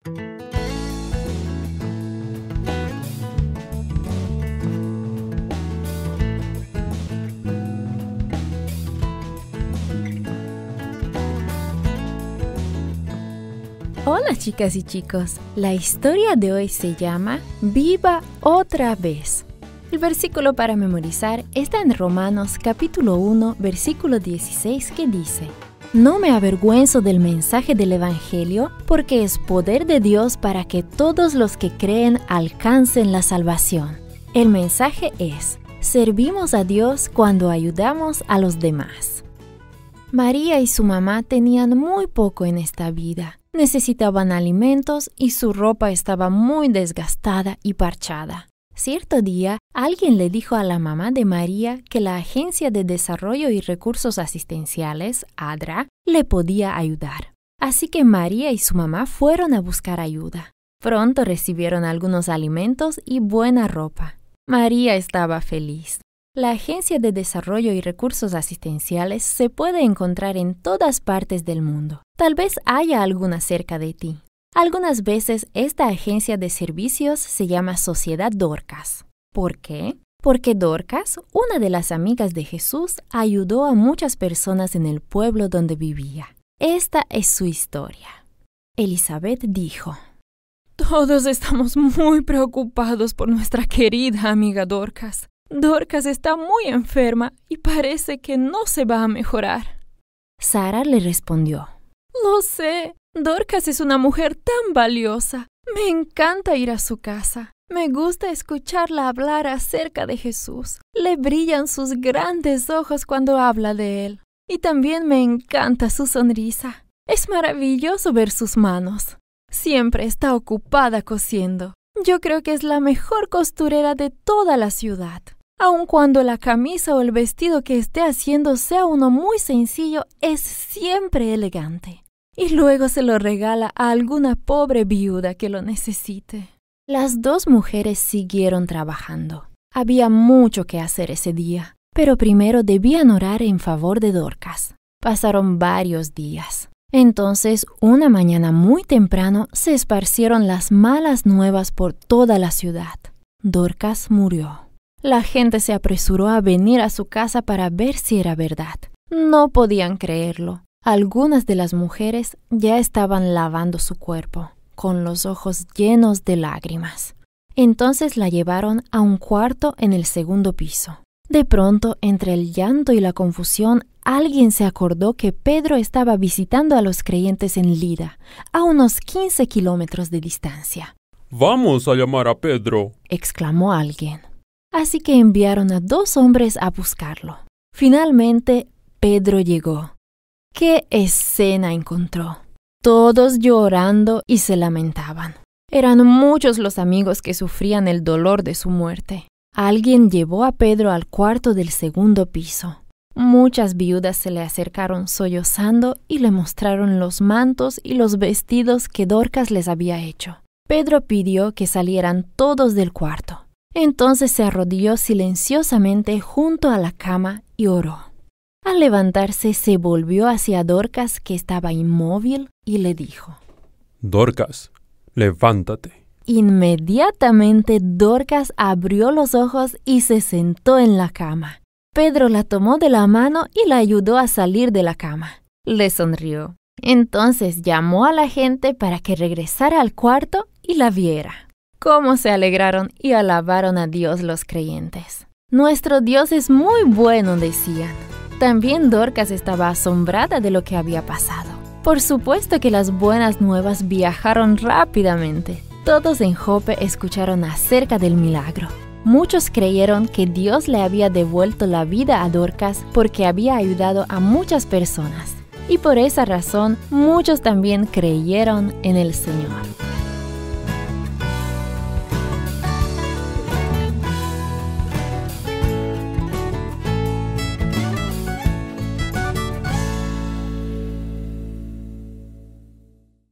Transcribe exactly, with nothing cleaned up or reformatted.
Hola chicas y chicos, la historia de hoy se llama Viva otra vez. El versículo para memorizar está en Romanos capítulo uno, versículo dieciséis, que dice: No me avergüenzo del mensaje del Evangelio, porque es poder de Dios para que todos los que creen alcancen la salvación. El mensaje es: servimos a Dios cuando ayudamos a los demás. María y su mamá tenían muy poco en esta vida. Necesitaban alimentos y su ropa estaba muy desgastada y parchada. Cierto día, alguien le dijo a la mamá de María que la Agencia de Desarrollo y Recursos Asistenciales, A D R A, le podía ayudar. Así que María y su mamá fueron a buscar ayuda. Pronto recibieron algunos alimentos y buena ropa. María estaba feliz. La Agencia de Desarrollo y Recursos Asistenciales se puede encontrar en todas partes del mundo. Tal vez haya alguna cerca de ti. Algunas veces esta agencia de servicios se llama Sociedad Dorcas. ¿Por qué? Porque Dorcas, una de las amigas de Jesús, ayudó a muchas personas en el pueblo donde vivía. Esta es su historia. Elizabeth dijo: Todos estamos muy preocupados por nuestra querida amiga Dorcas. Dorcas está muy enferma y parece que no se va a mejorar. Sara le respondió: Lo sé, Dorcas es una mujer tan valiosa. Me encanta ir a su casa. Me gusta escucharla hablar acerca de Jesús. Le brillan sus grandes ojos cuando habla de él. Y también me encanta su sonrisa. Es maravilloso ver sus manos. Siempre está ocupada cosiendo. Yo creo que es la mejor costurera de toda la ciudad. Aun cuando la camisa o el vestido que esté haciendo sea uno muy sencillo, es siempre elegante. Y luego se lo regala a alguna pobre viuda que lo necesite. Las dos mujeres siguieron trabajando. Había mucho que hacer ese día, pero primero debían orar en favor de Dorcas. Pasaron varios días. Entonces, una mañana muy temprano, se esparcieron las malas nuevas por toda la ciudad. Dorcas murió. La gente se apresuró a venir a su casa para ver si era verdad. No podían creerlo. Algunas de las mujeres ya estaban lavando su cuerpo, con los ojos llenos de lágrimas. Entonces la llevaron a un cuarto en el segundo piso. De pronto, entre el llanto y la confusión, alguien se acordó que Pedro estaba visitando a los creyentes en Lida, a unos quince kilómetros de distancia. «Vamos a llamar a Pedro», exclamó alguien. Así que enviaron a dos hombres a buscarlo. Finalmente, Pedro llegó. ¿Qué escena encontró? Todos llorando y se lamentaban. Eran muchos los amigos que sufrían el dolor de su muerte. Alguien llevó a Pedro al cuarto del segundo piso. Muchas viudas se le acercaron sollozando y le mostraron los mantos y los vestidos que Dorcas les había hecho. Pedro pidió que salieran todos del cuarto. Entonces se arrodilló silenciosamente junto a la cama y oró. Al levantarse, se volvió hacia Dorcas, que estaba inmóvil, y le dijo: «Dorcas, levántate». Inmediatamente Dorcas abrió los ojos y se sentó en la cama. Pedro la tomó de la mano y la ayudó a salir de la cama. Le sonrió. Entonces llamó a la gente para que regresara al cuarto y la viera. Cómo se alegraron y alabaron a Dios los creyentes. Nuestro Dios es muy bueno, decían. También Dorcas estaba asombrada de lo que había pasado. Por supuesto que las buenas nuevas viajaron rápidamente. Todos en Jope escucharon acerca del milagro. Muchos creyeron que Dios le había devuelto la vida a Dorcas porque había ayudado a muchas personas. Y por esa razón, muchos también creyeron en el Señor.